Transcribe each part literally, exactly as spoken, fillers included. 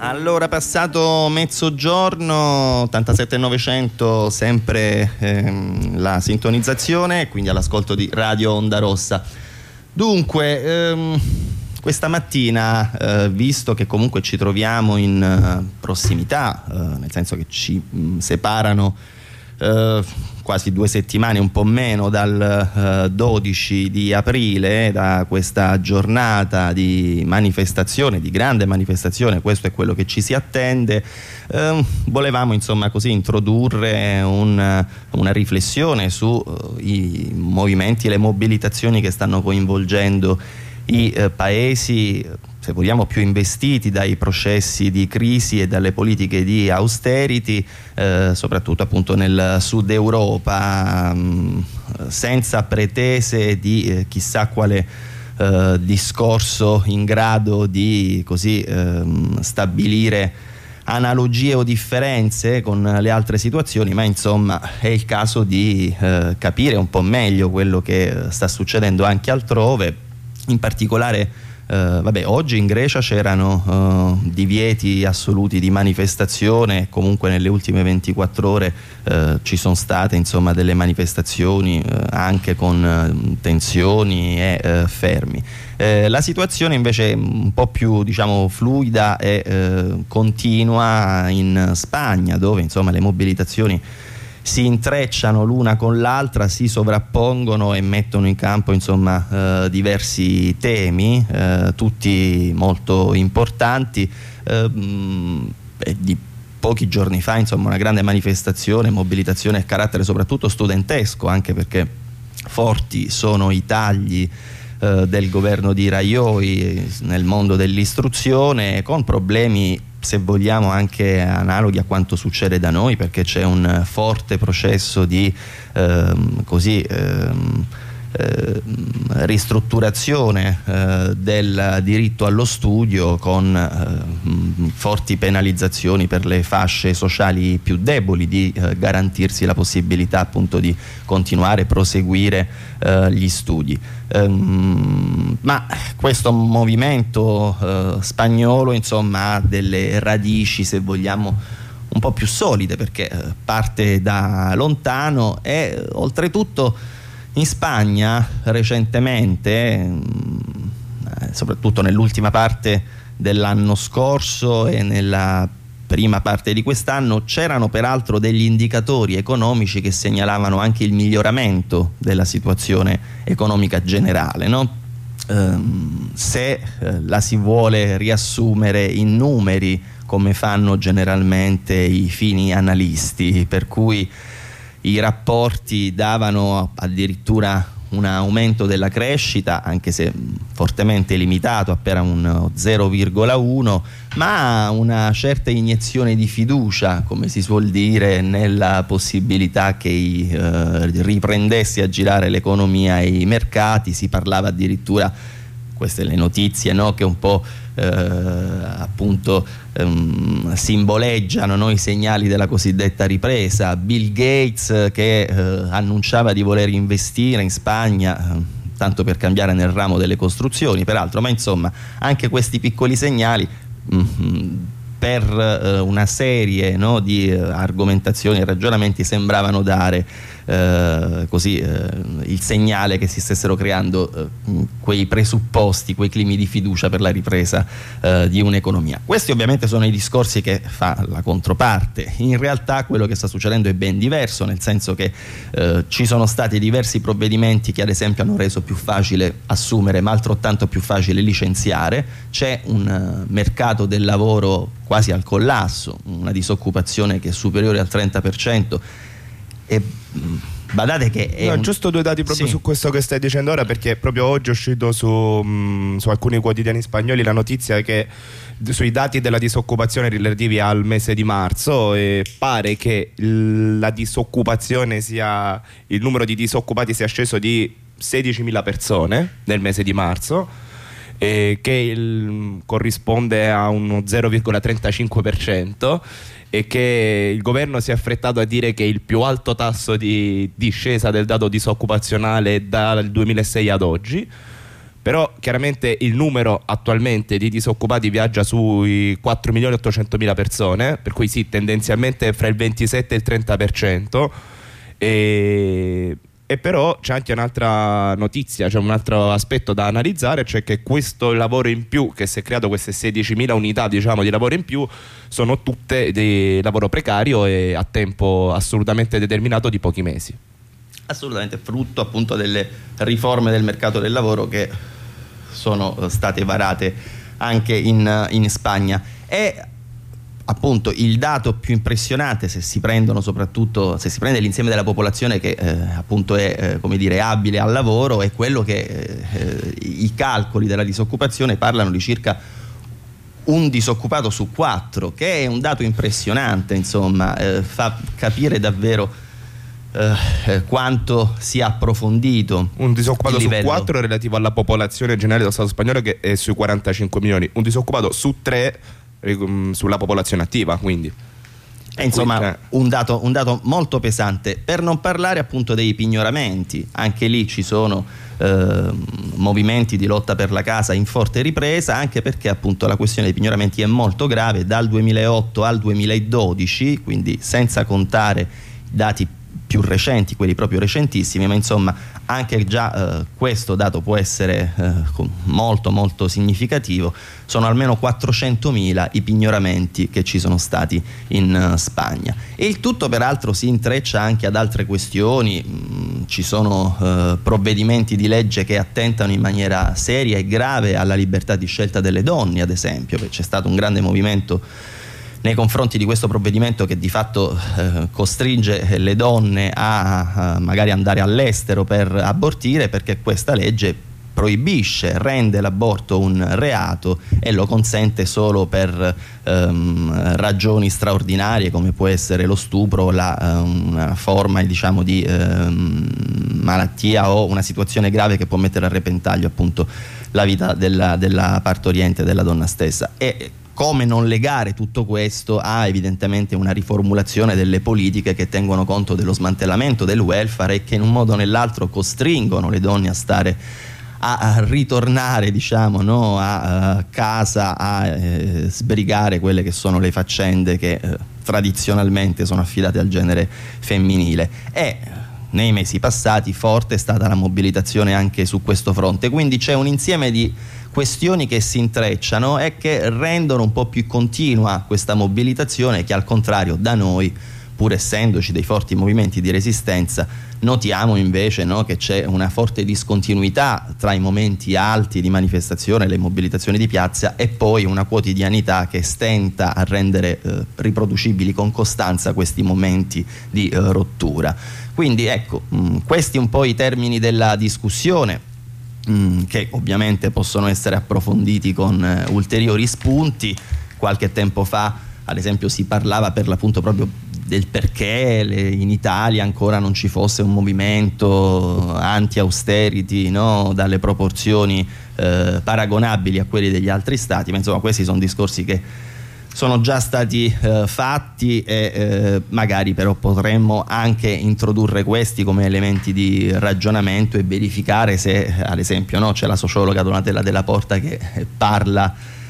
Allora, passato mezzogiorno, ottantasette novecento, sempre ehm, la sintonizzazione, quindi all'ascolto di Radio Onda Rossa. Dunque, ehm, questa mattina, eh, visto che comunque ci troviamo in uh, prossimità, uh, nel senso che ci mh, separano uh, quasi due settimane, un po' meno, dal uh, dodici di aprile, da questa giornata di manifestazione, di grande manifestazione, questo è quello che ci si attende. Uh, volevamo insomma così introdurre un, una riflessione su uh, i movimenti e le mobilitazioni che stanno coinvolgendo i uh, paesi, se vogliamo, più investiti dai processi di crisi e dalle politiche di austerity, eh, soprattutto appunto nel sud Europa, mh, senza pretese di eh, chissà quale eh, discorso in grado di così ehm, stabilire analogie o differenze con le altre situazioni, ma insomma è il caso di eh, capire un po' meglio quello che sta succedendo anche altrove, in particolare. Uh, vabbè, oggi in Grecia c'erano uh, divieti assoluti di manifestazione, comunque nelle ultime ventiquattro ore uh, ci sono state insomma delle manifestazioni uh, anche con uh, tensioni e uh, fermi. Uh, la situazione invece è un po' più, diciamo, fluida e uh, continua in Spagna, dove insomma le mobilitazioni si intrecciano l'una con l'altra, si sovrappongono e mettono in campo insomma eh, diversi temi, eh, tutti molto importanti. Eh, mh, di pochi giorni fa insomma una grande manifestazione, mobilitazione a carattere soprattutto studentesco, anche perché forti sono i tagli eh, del governo di Rajoy nel mondo dell'istruzione, con problemi, se vogliamo, anche analoghi a quanto succede da noi, perché c'è un forte processo di ehm, così ehm, eh, ristrutturazione eh, del diritto allo studio, con eh, forti penalizzazioni per le fasce sociali più deboli di eh, garantirsi la possibilità appunto di continuare e proseguire eh, gli studi. Um, ma questo movimento uh, spagnolo insomma ha delle radici, se vogliamo, un po' più solide, perché uh, parte da lontano e uh, oltretutto in Spagna recentemente, um, soprattutto nell'ultima parte dell'anno scorso e nella prima parte di quest'anno, c'erano peraltro degli indicatori economici che segnalavano anche il miglioramento della situazione economica generale, no? Ehm, se eh, la si vuole riassumere in numeri, come fanno generalmente i fini analisti, per cui i rapporti davano addirittura un aumento della crescita, anche se fortemente limitato, appena un zero virgola uno, ma una certa iniezione di fiducia, come si suol dire, nella possibilità che eh, riprendesse a girare l'economia e i mercati. Si parlava addirittura, queste le notizie, no, che un po' eh, appunto ehm, simboleggiano, no, i segnali della cosiddetta ripresa. Bill Gates che eh, annunciava di voler investire in Spagna, eh, tanto per cambiare, nel ramo delle costruzioni, peraltro, ma insomma anche questi piccoli segnali mh, per eh, una serie, no, di eh, argomentazioni e ragionamenti sembravano dare eh, così eh, il segnale che si stessero creando eh, quei presupposti, quei climi di fiducia per la ripresa eh, di un'economia. Questi ovviamente sono i discorsi che fa la controparte. In realtà quello che sta succedendo è ben diverso, nel senso che eh, ci sono stati diversi provvedimenti che ad esempio hanno reso più facile assumere, ma altrettanto più facile licenziare. C'è un uh, mercato del lavoro quasi al collasso, una disoccupazione che è superiore al trenta per cento, e badate che è no, un... giusto due dati proprio sì. su questo che stai dicendo ora, perché proprio oggi è uscito su, mh, su alcuni quotidiani spagnoli la notizia che sui dati della disoccupazione relativi al mese di marzo, e pare che la disoccupazione sia, il numero di disoccupati sia sceso di sedicimila persone nel mese di marzo, eh, che il, corrisponde a uno zero virgola trentacinque per cento, e che il governo si è affrettato a dire che è il più alto tasso di discesa del dato disoccupazionale dal duemilasei ad oggi. Però chiaramente il numero attualmente di disoccupati viaggia sui quattro milioni ottocentomila persone, per cui sì, tendenzialmente fra il ventisette e il trenta per cento. E, e però c'è anche un'altra notizia, c'è cioè un altro aspetto da analizzare, cioè che questo lavoro in più, che si è creato, queste sedicimila unità diciamo di lavoro in più, sono tutte di lavoro precario e a tempo assolutamente determinato di pochi mesi. Assolutamente, frutto appunto delle riforme del mercato del lavoro che sono state varate anche in, in Spagna. E appunto il dato più impressionante, se si prendono soprattutto se si prende l'insieme della popolazione che eh, appunto è eh, come dire abile al lavoro, è quello che eh, i calcoli della disoccupazione parlano di circa un disoccupato su quattro, che è un dato impressionante, insomma, eh, fa capire davvero eh, quanto sia approfondito. Un disoccupato su quattro relativo alla popolazione generale dello Stato spagnolo, che è sui quarantacinque milioni, un disoccupato su tre sulla popolazione attiva, quindi è insomma un dato, un dato molto pesante, per non parlare appunto dei pignoramenti. Anche lì ci sono eh, movimenti di lotta per la casa in forte ripresa, anche perché appunto la questione dei pignoramenti è molto grave. Dal duemilaotto al duemiladodici, quindi senza contare i dati più recenti, quelli proprio recentissimi, ma insomma anche già eh, questo dato può essere eh, molto molto significativo. Sono almeno quattrocentomila i pignoramenti che ci sono stati in uh, Spagna, e il tutto peraltro si intreccia anche ad altre questioni. Mm, ci sono uh, provvedimenti di legge che attentano in maniera seria e grave alla libertà di scelta delle donne, ad esempio. C'è stato un grande movimento nei confronti di questo provvedimento che di fatto eh, costringe le donne a, a magari andare all'estero per abortire, perché questa legge proibisce, rende l'aborto un reato e lo consente solo per ehm, ragioni straordinarie, come può essere lo stupro o la, um, una forma diciamo di ehm, malattia o una situazione grave che può mettere a repentaglio appunto la vita della, della partoriente, della donna stessa. E come non legare tutto questo a evidentemente una riformulazione delle politiche che tengono conto dello smantellamento del welfare e che in un modo o nell'altro costringono le donne a stare a, a ritornare diciamo no, a, a casa a eh, sbrigare quelle che sono le faccende che eh, tradizionalmente sono affidate al genere femminile. E nei mesi passati forte è stata la mobilitazione anche su questo fronte, quindi c'è un insieme di questioni che si intrecciano e che rendono un po' più continua questa mobilitazione, che al contrario da noi, pur essendoci dei forti movimenti di resistenza, notiamo invece no, che c'è una forte discontinuità tra i momenti alti di manifestazione, le mobilitazioni di piazza, e poi una quotidianità che stenta a rendere eh, riproducibili con costanza questi momenti di eh, rottura. Quindi ecco, mh, questi un po' i termini della discussione, che ovviamente possono essere approfonditi con uh, ulteriori spunti. Qualche tempo fa ad esempio si parlava per l'appunto proprio del perché le, in Italia ancora non ci fosse un movimento anti-austerity no? dalle proporzioni uh, paragonabili a quelli degli altri stati, ma insomma questi sono discorsi che sono già stati eh, fatti e eh, magari però potremmo anche introdurre questi come elementi di ragionamento e verificare se ad esempio no, c'è la sociologa Donatella Della Porta che parla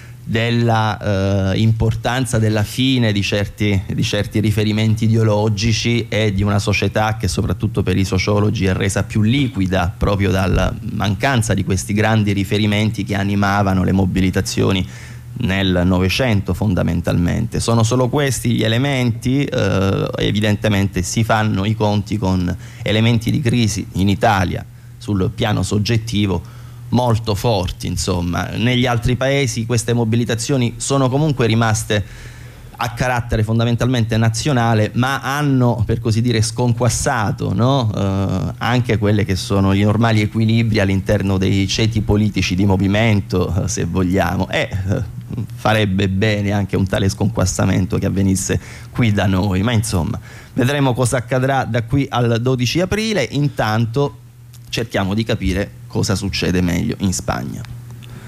della eh, importanza della fine di certi, di certi riferimenti ideologici e di una società che soprattutto per i sociologi è resa più liquida proprio dalla mancanza di questi grandi riferimenti che animavano le mobilitazioni nel Novecento fondamentalmente. Sono solo questi gli elementi, eh, evidentemente si fanno i conti con elementi di crisi in Italia sul piano soggettivo molto forti, insomma. Negli altri paesi queste mobilitazioni sono comunque rimaste a carattere fondamentalmente nazionale, ma hanno per così dire sconquassato no? eh, anche quelle che sono gli normali equilibri all'interno dei ceti politici di movimento, eh, se vogliamo, e eh, farebbe bene anche un tale sconquassamento che avvenisse qui da noi, ma insomma vedremo cosa accadrà da qui al dodici aprile. Intanto cerchiamo di capire cosa succede meglio in Spagna.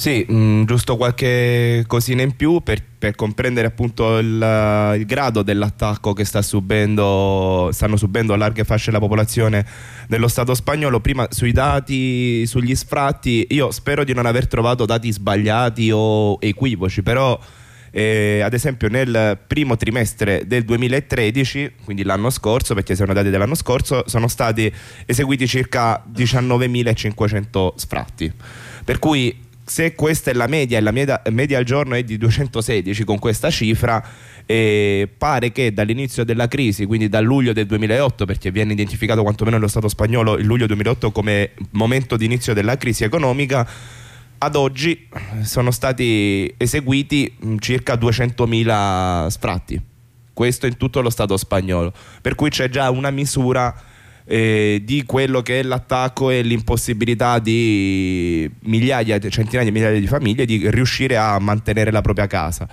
Sì, mh, giusto qualche cosina in più per, per comprendere appunto il, il grado dell'attacco che sta subendo, stanno subendo larghe fasce della popolazione dello Stato spagnolo. Prima sui dati, sugli sfratti, io spero di non aver trovato dati sbagliati o equivoci, però eh, ad esempio nel primo trimestre del duemilatredici, quindi l'anno scorso, perché sono dati dell'anno scorso, sono stati eseguiti circa diciannovemilacinquecento sfratti, per cui se questa è la media e la media, media al giorno è di duecentosedici con questa cifra, eh, pare che dall'inizio della crisi, quindi dal luglio del duemilaotto, perché viene identificato quantomeno nello Stato spagnolo il luglio duemilaotto come momento di inizio della crisi economica, ad oggi sono stati eseguiti circa duecentomila sfratti, questo in tutto lo Stato spagnolo, per cui c'è già una misura Eh, di quello che è l'attacco e l'impossibilità di migliaia, centinaia di migliaia di famiglie di riuscire a mantenere la propria casa.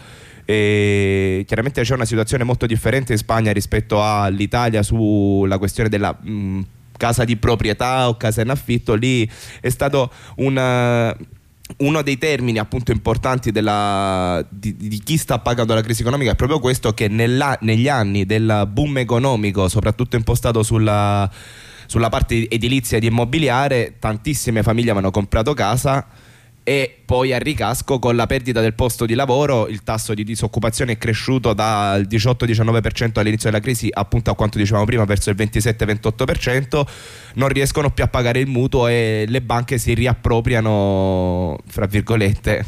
E chiaramente c'è una situazione molto differente in Spagna rispetto all'Italia sulla questione della mh, casa di proprietà o casa in affitto. Lì è stato un uno dei termini appunto importanti della, di, di chi sta pagando la crisi economica è proprio questo, che nella, negli anni del boom economico, soprattutto impostato sulla, sulla parte edilizia ed immobiliare, tantissime famiglie avevano comprato casa e poi a ricasco, con la perdita del posto di lavoro, il tasso di disoccupazione è cresciuto dal diciotto diciannove per cento all'inizio della crisi appunto a quanto dicevamo prima, verso il ventisette ventotto per cento. Non riescono più a pagare il mutuo e le banche si riappropriano, fra virgolette,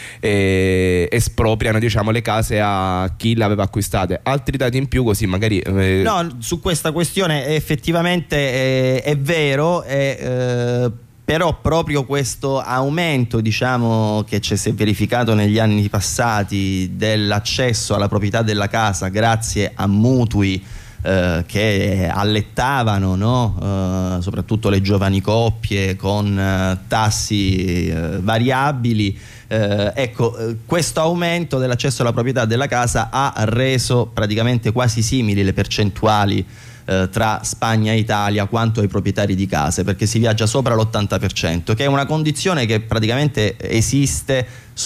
e espropriano, diciamo, le case a chi le aveva acquistate. Altri dati in più, così magari eh... no, su questa questione effettivamente è, è vero, è, eh... però proprio questo aumento, diciamo, che ci si è verificato negli anni passati dell'accesso alla proprietà della casa grazie a mutui eh, che allettavano, no? eh, soprattutto le giovani coppie con eh, tassi eh, variabili, eh, ecco, eh, questo aumento dell'accesso alla proprietà della casa ha reso praticamente quasi simili le percentuali tra Spagna e Italia quanto ai proprietari di case, perché si viaggia sopra l'ottanta per cento, che è una condizione che praticamente esiste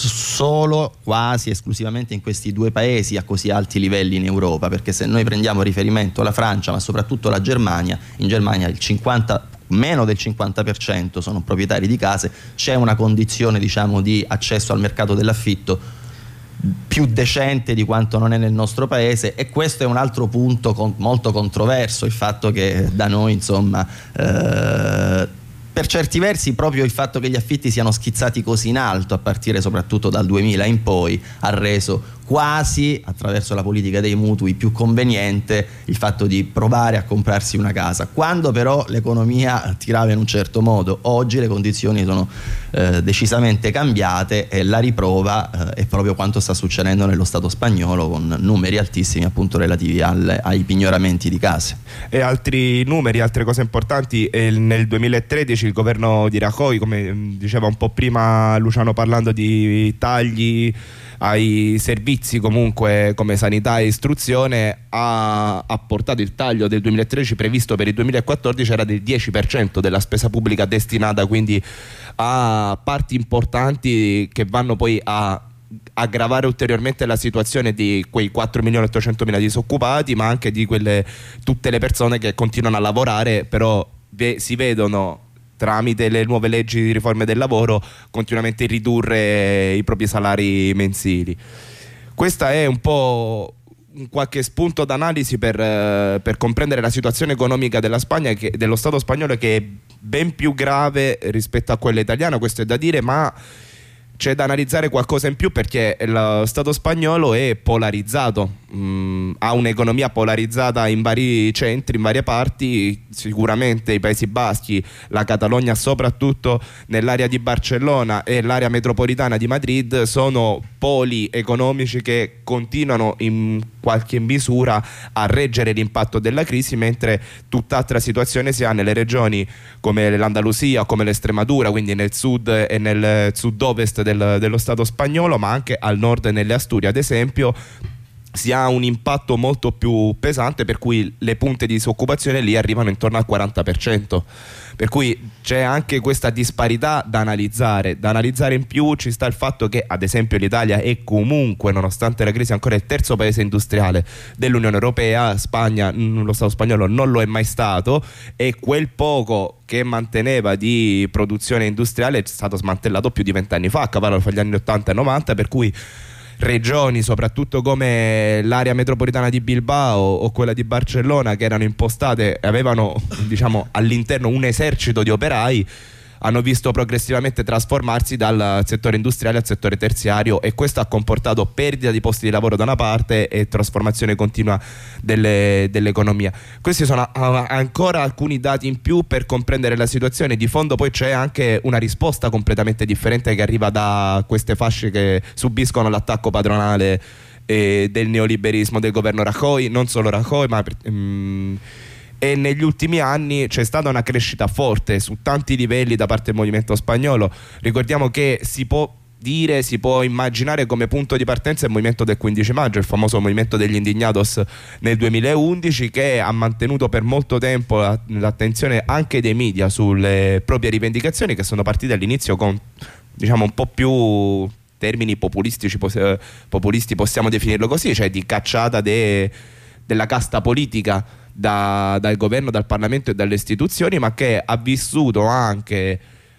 solo quasi esclusivamente in questi due paesi a così alti livelli in Europa, perché se noi prendiamo riferimento la Francia ma soprattutto la Germania, in Germania il cinquanta meno del cinquanta per cento sono proprietari di case, c'è una condizione, diciamo, di accesso al mercato dell'affitto più decente di quanto non è nel nostro paese, e questo è un altro punto con, molto controverso, il fatto che da noi, insomma, eh, per certi versi proprio il fatto che gli affitti siano schizzati così in alto a partire soprattutto dal duemila in poi ha reso quasi, attraverso la politica dei mutui, più conveniente il fatto di provare a comprarsi una casa, quando però l'economia tirava in un certo modo. Oggi le condizioni sono eh, decisamente cambiate e la riprova eh, è proprio quanto sta succedendo nello Stato spagnolo, con numeri altissimi appunto relativi al, ai pignoramenti di case. E altri numeri, altre cose importanti, eh, nel duemilatredici il governo di Rajoy, come diceva un po' prima Luciano parlando di tagli ai servizi comunque come sanità e istruzione, ha, ha portato il taglio del duemilatredici previsto per il duemilaquattordici era del dieci per cento della spesa pubblica destinata quindi a parti importanti che vanno poi a aggravare ulteriormente la situazione di quei quattro milioni ottocentomila disoccupati, ma anche di quelle tutte le persone che continuano a lavorare però ve, si vedono tramite le nuove leggi di riforme del lavoro continuamente ridurre i propri salari mensili. Questa è un po' qualche spunto d'analisi per, per comprendere la situazione economica della Spagna, che, dello Stato spagnolo, che è ben più grave rispetto a quella italiana, questo è da dire, ma c'è da analizzare qualcosa in più perché lo Stato spagnolo è polarizzato, mm, ha un'economia polarizzata in vari centri, in varie parti. Sicuramente i Paesi Baschi, la Catalogna soprattutto nell'area di Barcellona e l'area metropolitana di Madrid sono poli economici che continuano in qualche misura a reggere l'impatto della crisi, mentre tutt'altra situazione si ha nelle regioni come l'Andalusia, come l'Estremadura, quindi nel sud e nel sud-ovest del, dello Stato spagnolo, ma anche al nord nelle Asturie ad esempio, si ha un impatto molto più pesante, per cui le punte di disoccupazione lì arrivano intorno al quaranta per cento. Per cui c'è anche questa disparità da analizzare. Da analizzare in più ci sta il fatto che, ad esempio, l'Italia è comunque, nonostante la crisi, ancora il terzo paese industriale dell'Unione Europea. Spagna, lo Stato spagnolo non lo è mai stato, e quel poco che manteneva di produzione industriale è stato smantellato più di vent'anni fa, a cavallo fra gli anni ottanta e novanta, per cui regioni, soprattutto come l'area metropolitana di Bilbao o quella di Barcellona, che erano impostate e avevano, diciamo, all'interno un esercito di operai, hanno visto progressivamente trasformarsi dal settore industriale al settore terziario, e questo ha comportato perdita di posti di lavoro da una parte e trasformazione continua delle, dell'economia. Questi sono a, ancora alcuni dati in più per comprendere la situazione. Di fondo poi c'è anche una risposta completamente differente che arriva da queste fasce che subiscono l'attacco padronale eh, del neoliberismo del governo Rajoy, non solo Rajoy, ma um, e negli ultimi anni c'è stata una crescita forte su tanti livelli da parte del movimento spagnolo. Ricordiamo che si può dire, si può immaginare come punto di partenza il movimento del quindici maggio, il famoso movimento degli Indignados nel duemilaundici, che ha mantenuto per molto tempo l'attenzione anche dei media sulle proprie rivendicazioni, che sono partite all'inizio con, diciamo, un po' più termini populistici, populisti possiamo definirlo così, cioè di cacciata de, della casta politica Da, dal governo, dal Parlamento e dalle istituzioni, ma che ha vissuto anche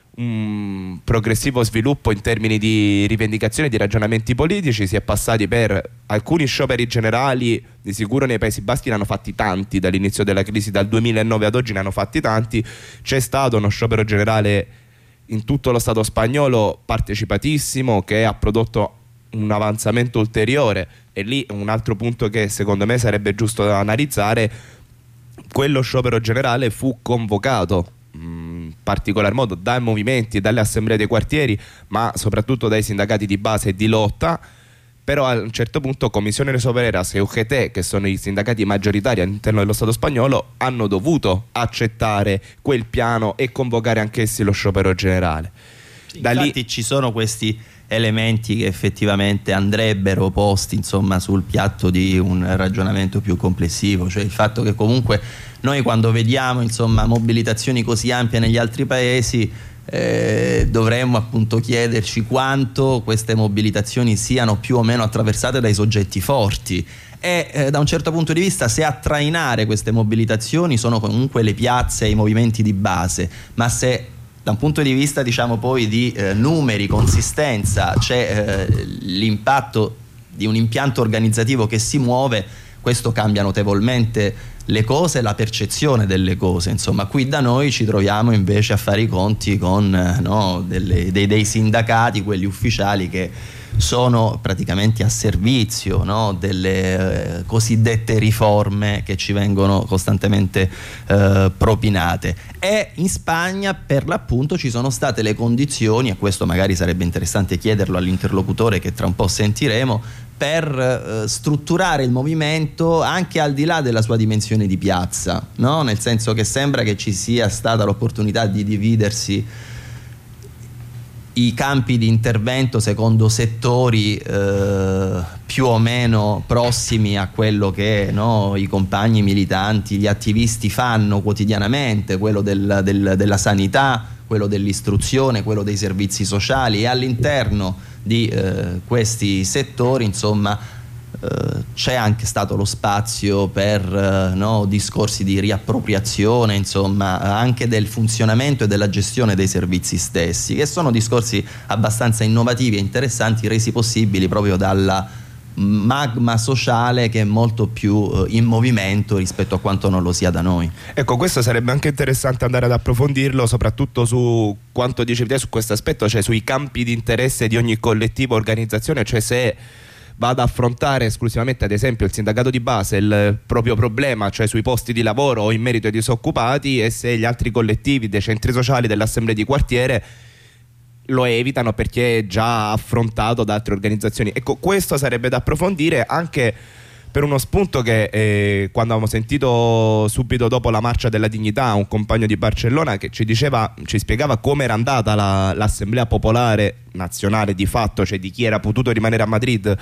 un progressivo sviluppo in termini di rivendicazioni, di ragionamenti politici. Si è passati per alcuni scioperi generali, di sicuro nei Paesi Baschi ne hanno fatti tanti dall'inizio della crisi, dal duemilanove ad oggi ne hanno fatti tanti. C'è stato uno sciopero generale in tutto lo Stato spagnolo partecipatissimo, che ha prodotto un avanzamento ulteriore, e lì un altro punto che secondo me sarebbe giusto da analizzare: quello sciopero generale fu convocato in particolar modo dai movimenti e dalle assemblee dei quartieri, ma soprattutto dai sindacati di base e di lotta. Però a un certo punto Comisiones Obreras e U G T, che sono i sindacati maggioritari all'interno dello Stato spagnolo, hanno dovuto accettare quel piano e convocare anch'essi lo sciopero generale. Sì, da infatti lì ci sono questi elementi che effettivamente andrebbero posti, insomma, sul piatto di un ragionamento più complessivo, cioè il fatto che comunque noi, quando vediamo, insomma, mobilitazioni così ampie negli altri paesi, eh, dovremmo appunto chiederci quanto queste mobilitazioni siano più o meno attraversate dai soggetti forti, e eh, da un certo punto di vista, se a trainare queste mobilitazioni sono comunque le piazze e i movimenti di base, ma se da un punto di vista, diciamo, poi di eh, numeri, consistenza, c'è eh, l'impatto di un impianto organizzativo che si muove, questo cambia notevolmente le cose, la percezione delle cose. Insomma, qui da noi ci troviamo invece a fare i conti con eh, no, delle, dei, dei sindacati, quelli ufficiali, che sono praticamente a servizio, no, delle eh, cosiddette riforme che ci vengono costantemente eh, propinate. E in Spagna, per l'appunto, ci sono state le condizioni, e questo magari sarebbe interessante chiederlo all'interlocutore che tra un po' sentiremo, per eh, strutturare il movimento anche al di là della sua dimensione di piazza, no? Nel senso che sembra che ci sia stata l'opportunità di dividersi i campi di intervento secondo settori eh, più o meno prossimi a quello che, no, i compagni militanti, gli attivisti fanno quotidianamente, quello del, del, della sanità, quello dell'istruzione, quello dei servizi sociali, e all'interno di eh, questi settori, insomma, Uh, c'è anche stato lo spazio per uh, no, discorsi di riappropriazione, insomma, anche del funzionamento e della gestione dei servizi stessi, che sono discorsi abbastanza innovativi e interessanti, resi possibili proprio dalla magma sociale che è molto più uh, in movimento rispetto a quanto non lo sia da noi. Ecco, questo sarebbe anche interessante andare ad approfondirlo, soprattutto su quanto dicevi te su questo aspetto, cioè sui campi di interesse di ogni collettivo, organizzazione, cioè se va ad affrontare esclusivamente, ad esempio, il sindacato di base, il proprio problema, cioè sui posti di lavoro o in merito ai disoccupati, e se gli altri collettivi dei centri sociali, delle assemblee di quartiere lo evitano perché è già affrontato da altre organizzazioni. Ecco, questo sarebbe da approfondire, anche per uno spunto che eh, quando avevamo sentito subito dopo la marcia della dignità un compagno di Barcellona che ci diceva, ci spiegava come era andata la, l'assemblea popolare nazionale di fatto, cioè di chi era potuto rimanere a Madrid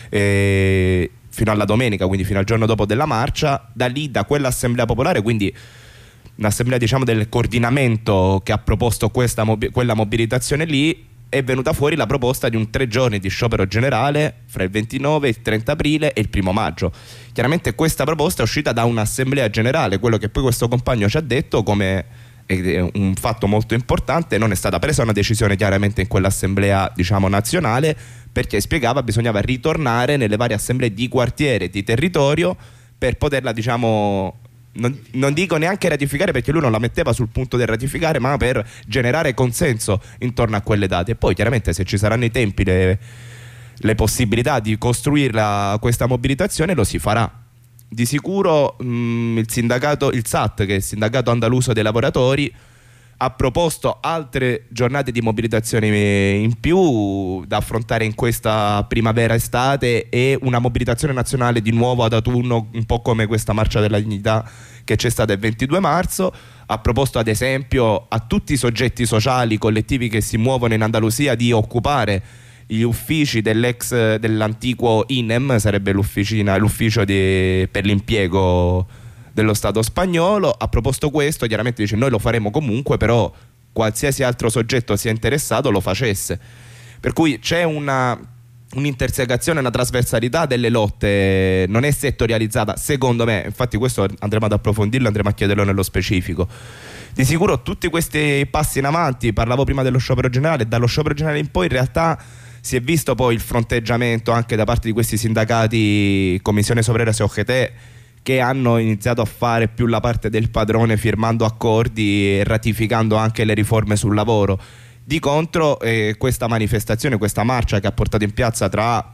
eh, fino alla domenica, quindi fino al giorno dopo della marcia. Da lì, da quell'assemblea popolare, quindi un'assemblea diciamo del coordinamento che ha proposto questa mobi- quella mobilitazione lì, è venuta fuori la proposta di un tre giorni di sciopero generale fra il ventinove, il trenta aprile e il primo maggio. Chiaramente questa proposta è uscita da un'assemblea generale, quello che poi questo compagno ci ha detto come è un fatto molto importante. Non è stata presa una decisione chiaramente in quell'assemblea diciamo nazionale, perché spiegava bisognava ritornare nelle varie assemblee di quartiere, di territorio, per poterla diciamo Non, non dico neanche ratificare, perché lui non la metteva sul punto del ratificare, ma per generare consenso intorno a quelle date. E poi chiaramente se ci saranno i tempi, le, le possibilità di costruirla questa mobilitazione, lo si farà. Di sicuro mh, il sindacato, il S A T, che è il sindacato andaluso dei lavoratori, ha proposto altre giornate di mobilitazione in più da affrontare in questa primavera-estate e una mobilitazione nazionale di nuovo ad autunno, un po' come questa marcia della dignità che c'è stata il ventidue marzo. Ha proposto ad esempio a tutti i soggetti sociali, collettivi che si muovono in Andalusia, di occupare gli uffici dell'ex, dell'antico I N E M, sarebbe l'ufficina, l'ufficio di, per l'impiego dello Stato spagnolo. Ha proposto questo, chiaramente dice noi lo faremo comunque, però qualsiasi altro soggetto sia interessato lo facesse. Per cui c'è una un'intersecazione, una trasversalità delle lotte, non è settorializzata secondo me. Infatti questo andremo ad approfondirlo, andremo a chiederlo nello specifico. Di sicuro tutti questi passi in avanti, parlavo prima dello sciopero generale, dallo sciopero generale in poi in realtà si è visto poi il fronteggiamento anche da parte di questi sindacati, Comisiones Obreras e O G T, che hanno iniziato a fare più la parte del padrone, firmando accordi e ratificando anche le riforme sul lavoro. Di contro eh, questa manifestazione, questa marcia che ha portato in piazza, tra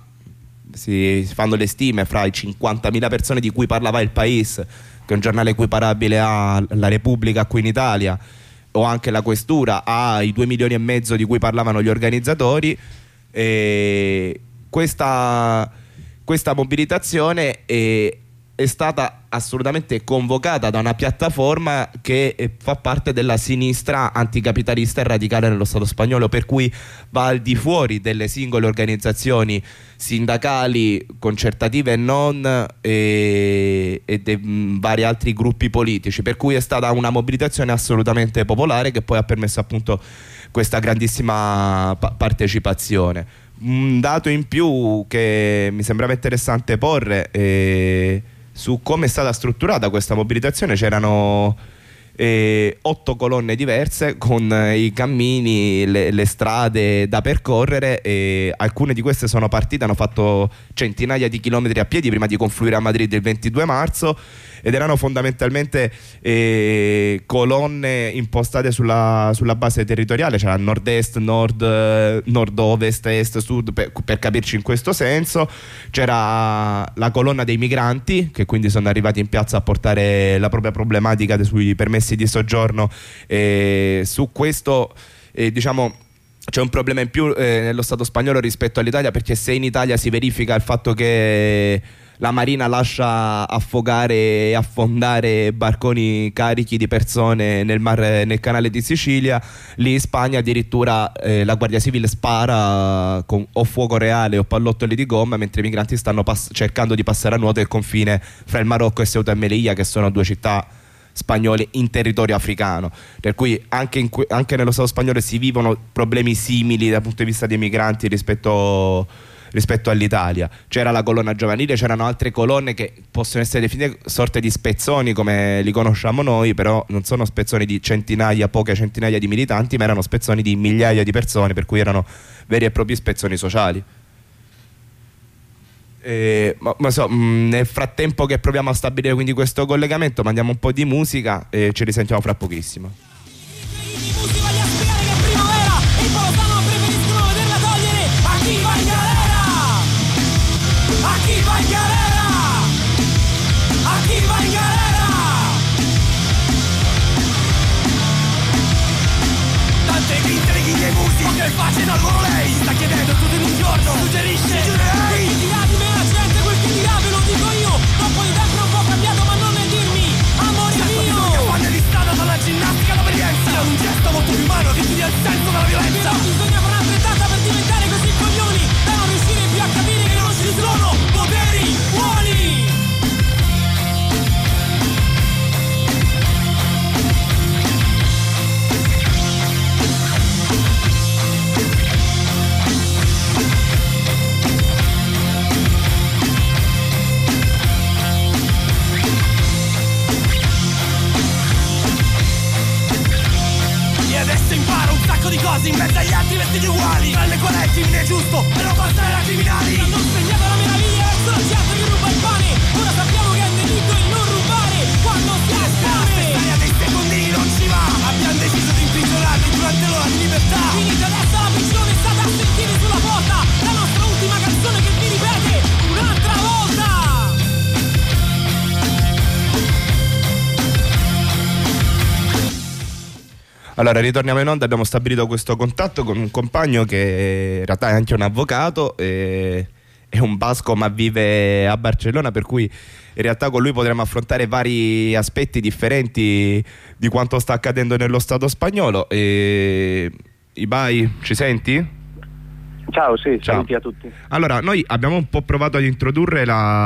si fanno le stime fra i cinquantamila persone di cui parlava Il País, che è un giornale equiparabile alla Repubblica qui in Italia, o anche la Questura, ai due milioni e mezzo di cui parlavano gli organizzatori. E questa, questa mobilitazione è, è stata assolutamente convocata da una piattaforma che eh, fa parte della sinistra anticapitalista e radicale nello Stato spagnolo, per cui va al di fuori delle singole organizzazioni sindacali, concertative e non, e, e dei vari altri gruppi politici, per cui è stata una mobilitazione assolutamente popolare che poi ha permesso appunto questa grandissima pa- partecipazione. Un dato in più che mi sembrava interessante porre è su come è stata strutturata questa mobilitazione. C'erano eh, otto colonne diverse con eh, i cammini, le, le strade da percorrere, e alcune di queste sono partite, hanno fatto centinaia di chilometri a piedi prima di confluire a Madrid il ventidue marzo, ed erano fondamentalmente eh, colonne impostate sulla, sulla base territoriale. C'era nord-est, nord, nord-ovest, est, sud, per, per capirci in questo senso. C'era la colonna dei migranti, che quindi sono arrivati in piazza a portare la propria problematica sui permessi di soggiorno. E su questo eh, diciamo c'è un problema in più eh, nello Stato spagnolo rispetto all'Italia, perché se in Italia si verifica il fatto che la Marina lascia affogare e affondare barconi carichi di persone nel, mar, nel canale di Sicilia, lì in Spagna addirittura eh, la Guardia Civile spara con o fuoco reale o pallottoli di gomma, mentre i migranti stanno pass- cercando di passare a nuoto il confine fra il Marocco e Ceuta e Melilla, che sono due città spagnole in territorio africano. Per cui anche, in que- anche nello Stato spagnolo si vivono problemi simili dal punto di vista dei migranti rispetto rispetto all'Italia. C'era la colonna giovanile, c'erano altre colonne che possono essere definite sorte di spezzoni come li conosciamo noi, però non sono spezzoni di centinaia, poche centinaia di militanti, ma erano spezzoni di migliaia di persone, per cui erano veri e propri spezzoni sociali. Eh, ma, ma so, mh, nel frattempo che proviamo a stabilire quindi questo collegamento, mandiamo un po' di musica e ci risentiamo fra pochissimo. Che faccia al volo lei sta chiedendo tutto in un giorno, suggerisce, giurerei, chi dirà di me la gente, quel che dirà ve lo dico io, In mezzo agli altri vestiti uguali, tra le qualetti mi è giusto e non passare a criminali. Non spegniamo la meraviglia verso la gente che ruba il pane. Ora sappiamo che è delitto il non rubare quando si è sfame. Stare a dei secondini non ci va. Abbiamo deciso di imprigionarli durante l'ora di libertà. Finita adesso la prigione, state a sentire sulla porta la nostra ultima canzone che vi ripete un'altra volta. Allora, ritorniamo in onda. Abbiamo stabilito questo contatto con un compagno che in realtà è anche un avvocato, e è un basco ma vive a Barcellona, per cui in realtà con lui potremo affrontare vari aspetti differenti di quanto sta accadendo nello Stato spagnolo. E... Ibai, ci senti? Ciao, sì, Ciao. saluti a tutti. Allora, noi abbiamo un po' provato ad introdurre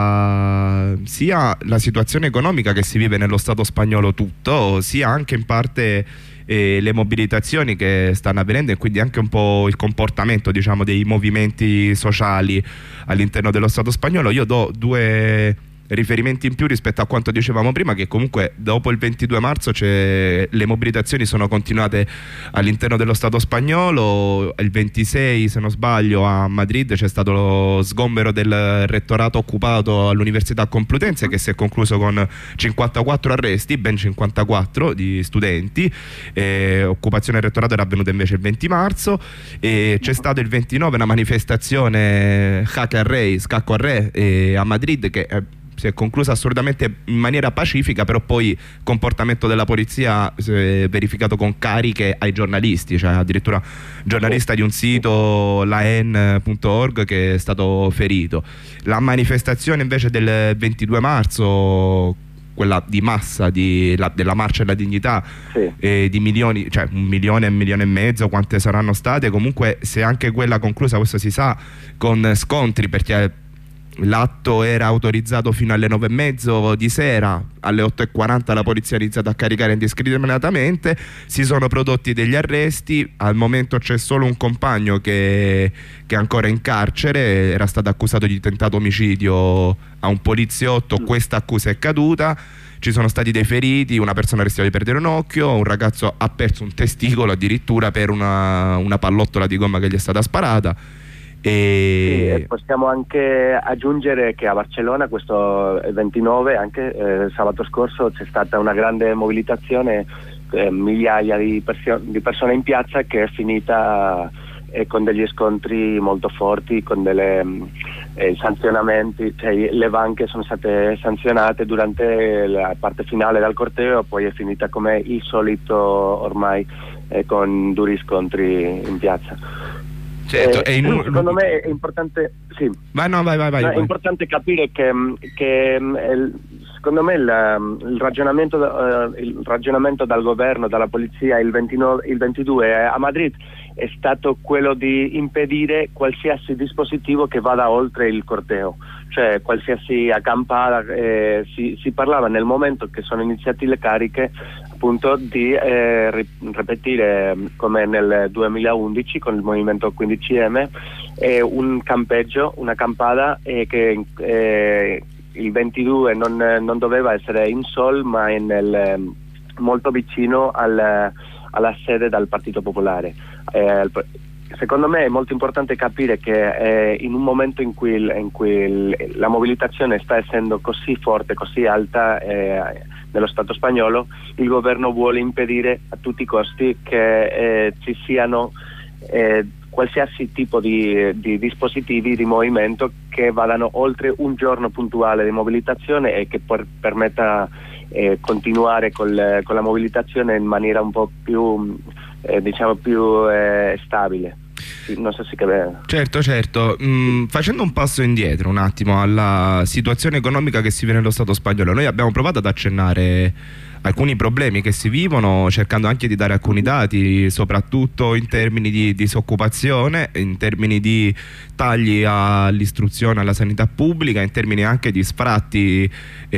la... sia la situazione economica che si vive nello Stato spagnolo tutto, sia anche in parte eh, le mobilitazioni che stanno avvenendo, e quindi anche un po' il comportamento, diciamo, dei movimenti sociali all'interno dello Stato spagnolo. Io do due riferimenti in più rispetto a quanto dicevamo prima, che comunque dopo il ventidue marzo c'è, le mobilitazioni sono continuate all'interno dello Stato spagnolo. Il ventisei, se non sbaglio, a Madrid c'è stato lo sgombero del rettorato occupato all'Università Complutense, che si è concluso con cinquantaquattro arresti, ben cinquantaquattro di studenti. eh, occupazione del rettorato era avvenuta invece il venti marzo, e c'è stato il ventinove una manifestazione Jaque al Rey, scacco al re, eh, a Madrid, che eh, si è conclusa assolutamente in maniera pacifica, però poi comportamento della polizia si è verificato con cariche ai giornalisti, cioè addirittura giornalista di un sito, la N punto org, che è stato ferito. La manifestazione invece del ventidue marzo, quella di massa di, la, della Marcia della Dignità, Sì. eh, di milioni, cioè un milione e un milione e mezzo, quante saranno state, comunque se anche quella conclusa, questo si sa, con scontri, perché l'atto era autorizzato fino alle nove e mezzo di sera, alle otto e quaranta la polizia ha iniziato a caricare indiscriminatamente, si sono prodotti degli arresti. Al momento c'è solo un compagno che, che è ancora in carcere, era stato accusato di tentato omicidio a un poliziotto, questa accusa è caduta. Ci sono stati dei feriti, una persona rischiava di perdere un occhio, un ragazzo ha perso un testicolo addirittura per una, una pallottola di gomma che gli è stata sparata. Sì, E... e possiamo anche aggiungere che a Barcellona questo ventinove, anche eh, sabato scorso, c'è stata una grande mobilitazione, eh, migliaia di, perso- di persone in piazza, che è finita eh, con degli scontri molto forti, con delle eh, sanzionamenti, cioè le banche sono state sanzionate durante la parte finale del corteo, poi è finita come il solito ormai, eh, con duri scontri in piazza. Certo, Eh, e in un- secondo me è importante, sì, Vai, no, vai, vai, vai, no, è vai. importante capire che, che il- secondo me il, il, ragionamento, eh, il ragionamento dal governo, dalla polizia il, ventinove, il ventidue a Madrid è stato quello di impedire qualsiasi dispositivo che vada oltre il corteo, cioè qualsiasi accampata. Eh, si, si parlava nel momento che sono iniziate le cariche, appunto, di eh, ripetire come nel duemilaundici con il movimento quindici emme, eh, un campeggio, una campada, eh, che eh, il ventidue non, non doveva essere in Sol, ma in nel, molto vicino al, alla sede del Partito Popolare. Eh, secondo me è molto importante capire che eh, in un momento in cui, il, in cui il, la mobilitazione sta essendo così forte, così alta eh, nello Stato spagnolo, il governo vuole impedire a tutti i costi che eh, ci siano eh, qualsiasi tipo di, di dispositivi di movimento che vadano oltre un giorno puntuale di mobilitazione e che per, permetta eh, continuare col, con la mobilitazione in maniera un po' più eh, diciamo più eh, stabile. Non so se capisce. Certo, certo. Mm, facendo un passo indietro un attimo alla situazione economica che si vive nello Stato spagnolo, noi abbiamo provato ad accennare alcuni problemi che si vivono, cercando anche di dare alcuni dati, soprattutto in termini di disoccupazione, in termini di tagli all'istruzione, alla sanità pubblica, in termini anche di sfratti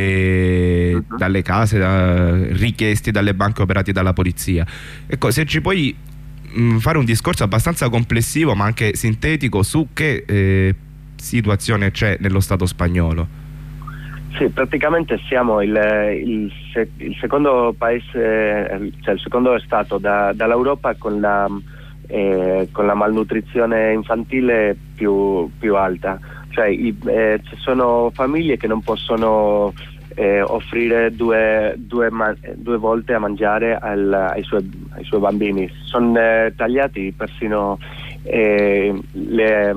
eh, dalle case, da, richiesti dalle banche, operati dalla polizia. Ecco, se ci puoi mh, fare un discorso abbastanza complessivo ma anche sintetico su che eh, situazione c'è nello Stato spagnolo. Sì, praticamente siamo il, il, il secondo paese, cioè il secondo stato da, dall'Europa con la eh, con la malnutrizione infantile più, più alta. Cioè i, eh, ci sono famiglie che non possono eh, offrire due, due, ma- due volte a mangiare al, ai, suoi, ai suoi bambini. Sono eh, tagliati persino eh, le,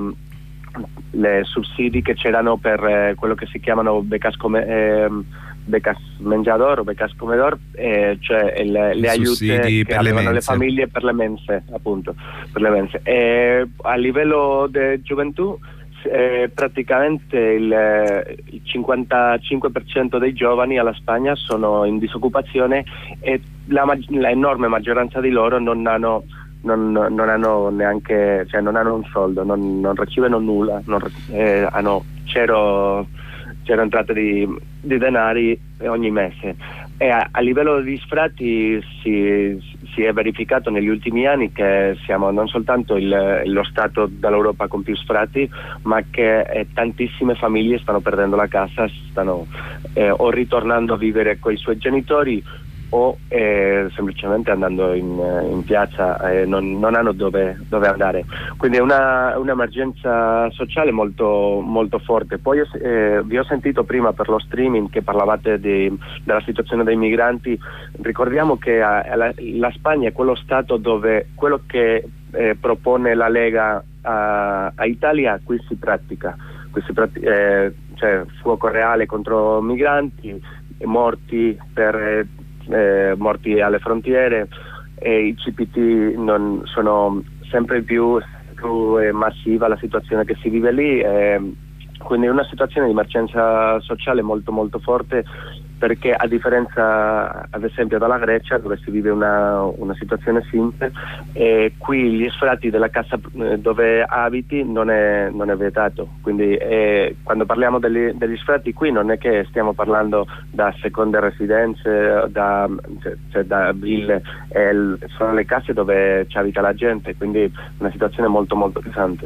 le sussidi che c'erano per eh, quello che si chiamano becas, come, eh, becas menjador o becas comedor, eh, cioè il, le aiuti che avevano le famiglie per le mense, appunto, per le mense. E a livello di gioventù Eh, praticamente il, il cinquantacinque per cento dei giovani alla Spagna sono in disoccupazione e la, la enorme maggioranza di loro non hanno, non, non hanno neanche, cioè non hanno un soldo, non, non ricevono nulla, non, eh, hanno zero, zero entrate di, di denari ogni mese. E a, a livello di sfratti si, si è verificato negli ultimi anni che siamo non soltanto il, lo Stato dall'Europa con più sfratti, ma che eh, tantissime famiglie stanno perdendo la casa, stanno eh, o ritornando a vivere con i suoi genitori o eh, semplicemente andando in, in piazza, eh, non, non hanno dove, dove andare. Quindi è una, un'emergenza sociale molto, molto forte. Poi eh, vi ho sentito prima per lo streaming che parlavate di, della situazione dei migranti. Ricordiamo che eh, la, la Spagna è quello Stato dove quello che eh, propone la Lega a, a Italia qui si pratica, qui si pratica eh, cioè fuoco reale contro migranti, morti per eh, Eh, morti alle frontiere, e i C P T non sono sempre più, più eh, massiva la situazione che si vive lì, eh, quindi è una situazione di emergenza sociale molto molto forte, perché a differenza ad esempio dalla Grecia dove si vive una, una situazione simile, eh, qui gli sfratti della casa eh, dove abiti non è, non è vietato, quindi eh, quando parliamo degli, degli sfratti qui non è che stiamo parlando da seconde residenze, da, cioè, cioè da ville, eh, sono le case dove ci abita la gente, quindi una situazione molto molto pesante.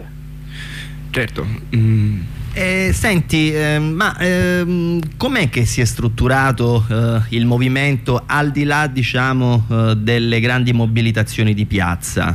Certo. Mm. Eh, senti, eh, ma eh, com'è che si è strutturato eh, il movimento al di là, diciamo, eh, delle grandi mobilitazioni di piazza?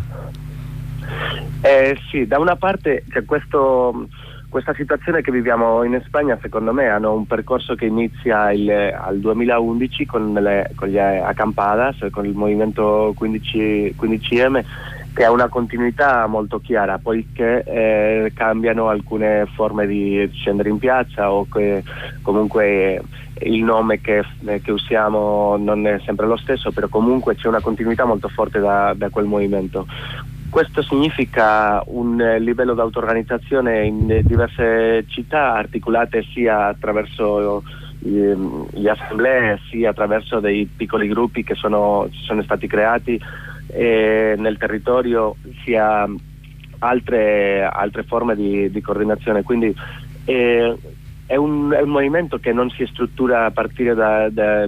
Eh, sì, da una parte c'è questo, questa situazione che viviamo in Spagna, secondo me hanno un percorso che inizia il, al duemilaundici con, le, con gli acampadas, con il movimento quindici M, che ha una continuità molto chiara, poiché eh, cambiano alcune forme di scendere in piazza o che comunque il nome che, eh, che usiamo non è sempre lo stesso, però comunque c'è una continuità molto forte da, da quel movimento. Questo significa un eh, livello di auto-organizzazione in eh, diverse città, articolate sia attraverso eh, gli assemblee sia attraverso dei piccoli gruppi che sono, sono stati creati e nel territorio, sia altre, altre forme di, di coordinazione. Quindi eh, è, un, è un movimento che non si struttura a partire da, da,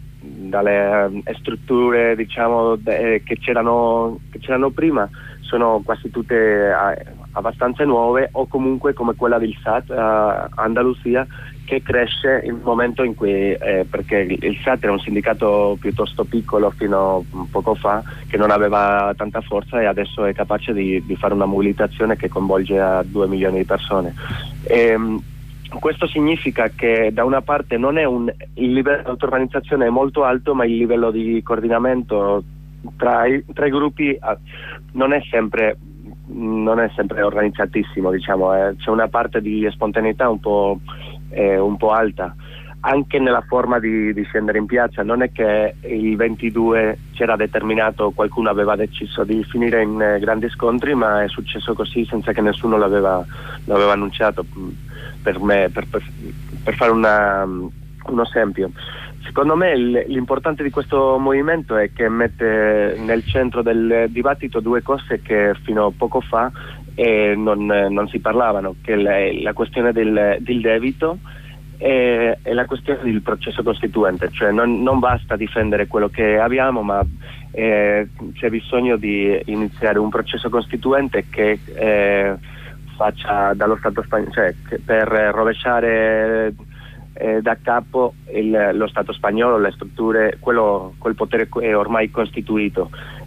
dalle strutture, diciamo, de, che, c'erano, che c'erano prima, sono quasi tutte eh, abbastanza nuove, o comunque come quella del S A T a Andalusia, che cresce in un momento in cui, eh, perché il S A T era un sindacato piuttosto piccolo fino a poco fa, che non aveva tanta forza, e adesso è capace di, di fare una mobilitazione che coinvolge a due milioni di persone. E, questo significa che da una parte non è un, il livello di auto-organizzazione è molto alto, ma il livello di coordinamento tra i, tra i gruppi non è sempre non è sempre organizzatissimo, diciamo, eh. C'è una parte di spontaneità un po' eh, un po' alta anche nella forma di, di scendere in piazza. Non è che il ventidue c'era determinato, qualcuno aveva deciso di finire in eh, grandi scontri, ma è successo così senza che nessuno l'aveva, l'aveva annunciato, per me, per, per, per fare una, un esempio. Secondo me il, l'importante di questo movimento è che mette nel centro del dibattito due cose che fino a poco fa eh, non, non si parlavano, che è la, la questione del, del debito e, e la questione del processo costituente. Cioè non, non basta difendere quello che abbiamo, ma eh, c'è bisogno di iniziare un processo costituente che eh, faccia dallo Stato spagnolo, cioè per rovesciare Eh, da capo il, lo Stato spagnolo, le strutture, quello, quel potere è ormai costituito,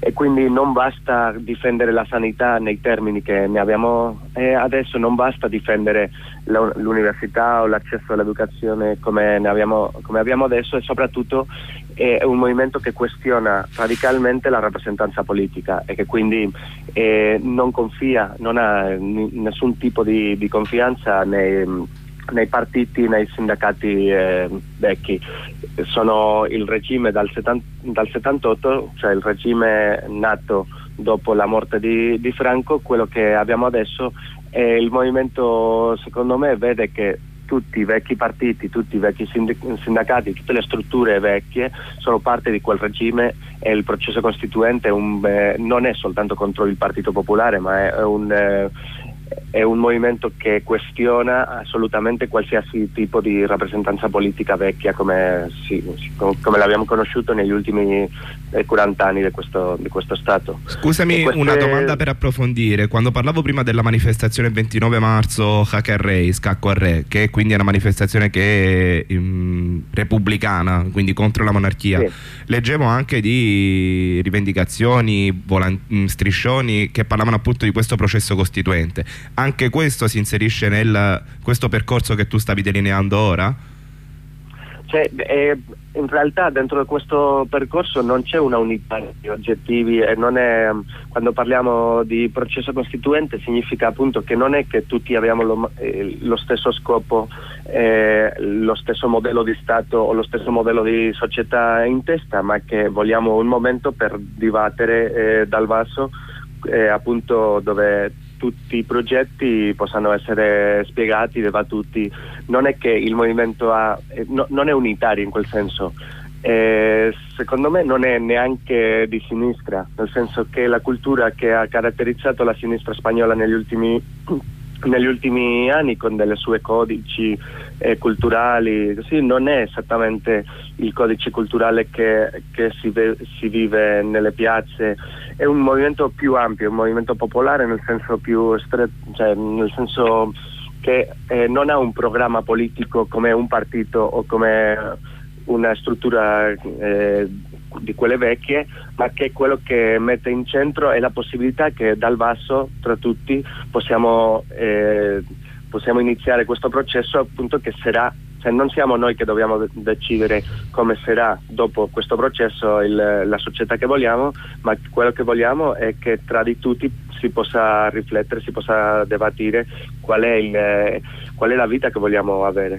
e quindi non basta difendere la sanità nei termini che ne abbiamo eh, adesso, non basta difendere la, l'università o l'accesso all'educazione come ne abbiamo, come abbiamo adesso, e soprattutto è un movimento che questiona radicalmente la rappresentanza politica e che quindi eh, non confia, non ha n- nessun tipo di, di confianza nei, nei partiti, nei sindacati eh, vecchi. Sono il regime dal, settanta, dal settantotto, cioè il regime nato dopo la morte di, di Franco. Quello che abbiamo adesso è il movimento, secondo me, vede che tutti i vecchi partiti, tutti i vecchi sindacati, tutte le strutture vecchie sono parte di quel regime, e il processo costituente è un, eh, non è soltanto contro il Partito Popolare, ma è, è un... Eh, è un movimento che questiona assolutamente qualsiasi tipo di rappresentanza politica vecchia come, sì, come l'abbiamo conosciuto negli ultimi quaranta anni di questo, di questo Stato. Scusami, queste... una domanda per approfondire. Quando parlavo prima della manifestazione ventinove marzo Jaque al Rey, Scacco al Re, che quindi è una manifestazione che è um, repubblicana, quindi contro la monarchia, sì, leggevo anche di rivendicazioni, volan- striscioni che parlavano appunto di questo processo costituente. Anche questo si inserisce nel questo percorso che tu stavi delineando ora? Cioè, eh, in realtà dentro questo percorso non c'è una unità di oggettivi, e non è, quando parliamo di processo costituente significa appunto che non è che tutti abbiamo lo, eh, lo stesso scopo, eh, lo stesso modello di Stato o lo stesso modello di società in testa, ma che vogliamo un momento per dibattere eh, dal basso, eh, appunto dove tutti i progetti possano essere spiegati, dibattuti. Non è che il movimento ha, eh, no, non è unitario in quel senso. Eh, secondo me non è neanche di sinistra, nel senso che la cultura che ha caratterizzato la sinistra spagnola negli ultimi negli ultimi anni, con delle sue codici eh, culturali, così, non è esattamente il codice culturale che, che si, ve, si vive nelle piazze. È un movimento più ampio, un movimento popolare nel senso più stretto, cioè nel senso che eh, non ha un programma politico come un partito o come una struttura eh, di quelle vecchie, ma che quello che mette in centro è la possibilità che dal basso, tra tutti, possiamo, eh, possiamo iniziare questo processo, appunto, che sarà, cioè non siamo noi che dobbiamo de- decidere come sarà dopo questo processo il, la società che vogliamo, ma quello che vogliamo è che tra di tutti si possa riflettere, si possa dibattere qual è, il, qual è la vita che vogliamo avere.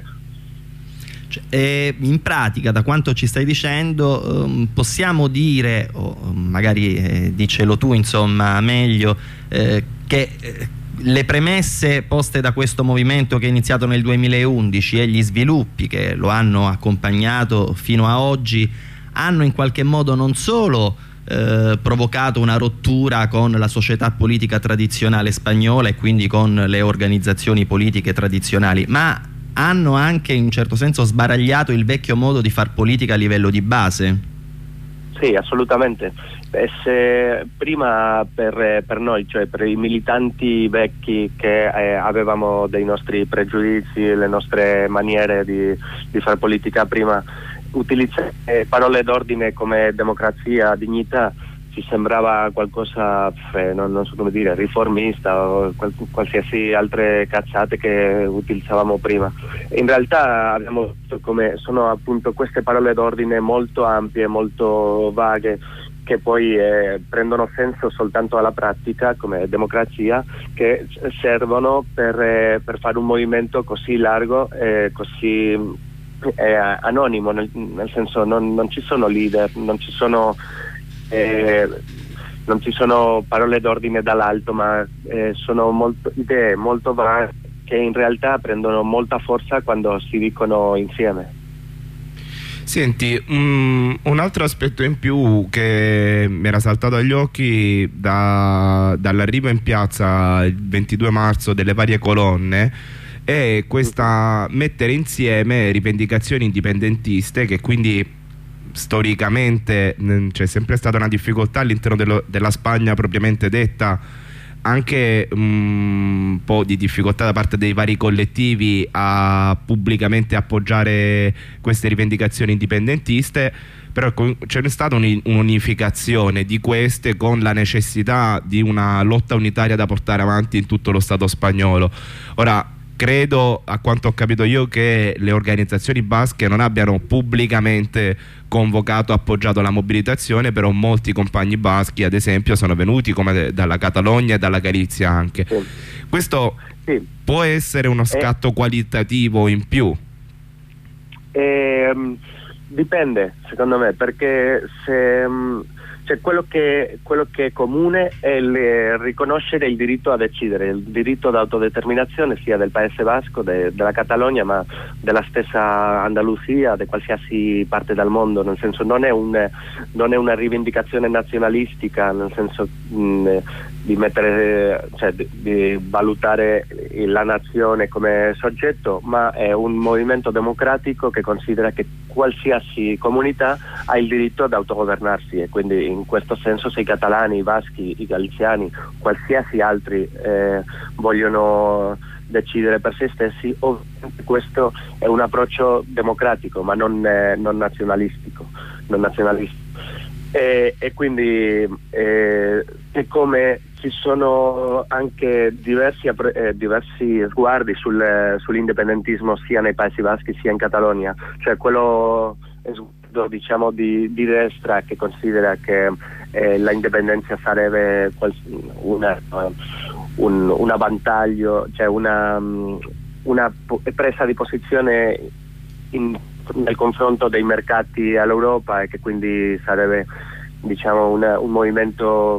E in pratica, da quanto ci stai dicendo, um, possiamo dire, o magari eh, dicelo tu insomma meglio, eh, che eh, le premesse poste da questo movimento che è iniziato nel duemilaundici e gli sviluppi che lo hanno accompagnato fino a oggi hanno in qualche modo non solo eh, provocato una rottura con la società politica tradizionale spagnola e quindi con le organizzazioni politiche tradizionali, ma hanno anche in un certo senso sbaragliato il vecchio modo di far politica a livello di base. Sì, assolutamente. E se prima per, per noi, cioè per i militanti vecchi che eh, avevamo dei nostri pregiudizi, le nostre maniere di, di fare politica, prima utilizzare parole d'ordine come democrazia, dignità, ci sembrava qualcosa, eh, non, non so come dire, riformista o qual, qualsiasi altre cazzate che utilizzavamo prima. In realtà abbiamo visto come sono appunto queste parole d'ordine molto ampie, molto vaghe, che poi eh, prendono senso soltanto alla pratica, come democrazia, che servono per, eh, per fare un movimento così largo e così eh, anonimo, nel, nel senso non, non ci sono leader, non ci sono Eh, non ci sono parole d'ordine dall'alto, ma eh, sono molto, idee molto varie che in realtà prendono molta forza quando si dicono insieme. Senti, um, un altro aspetto in più che mi era saltato agli occhi da, dall'arrivo in piazza il ventidue marzo delle varie colonne è questa mettere insieme rivendicazioni indipendentiste, che quindi storicamente c'è sempre stata una difficoltà all'interno dello, della Spagna propriamente detta anche un po' di difficoltà da parte dei vari collettivi a pubblicamente appoggiare queste rivendicazioni indipendentiste, però c'è stata un'unificazione di queste con la necessità di una lotta unitaria da portare avanti in tutto lo Stato spagnolo. Ora, credo, a quanto ho capito io, che le organizzazioni basche non abbiano pubblicamente convocato, appoggiato la mobilitazione, però molti compagni baschi, ad esempio, sono venuti, come dalla Catalogna e dalla Galizia anche. Sì. Questo sì. può essere uno scatto eh. qualitativo in più? Eh, dipende, secondo me, perché se... Cioè, quello che, quello che è comune è il riconoscere il diritto a decidere, il diritto d'autodeterminazione sia del Paese Basco, de, della Catalogna, ma della stessa Andalusia, di qualsiasi parte del mondo. Nel senso, non è, un, non è una rivendicazione nazionalistica, nel senso mh, di mettere, cioè di, di valutare la nazione come soggetto, ma è un movimento democratico che considera che qualsiasi comunità ha il diritto ad autogovernarsi, e quindi in questo senso se i catalani, i baschi, i galiziani, qualsiasi altri eh, vogliono decidere per se stessi, ovviamente questo è un approccio democratico, ma non, eh, non nazionalistico, non nazionalistico. E, e quindi eh, e come ci sono anche diversi, eh, diversi sguardi sul, sull'indipendentismo sia nei Paesi Baschi sia in Catalogna, cioè quello diciamo di, di destra che considera che eh, la indipendenza sarebbe una, un, un avvantaggio, cioè una, una presa di posizione in, nel confronto dei mercati all'Europa, e che quindi sarebbe diciamo una, un movimento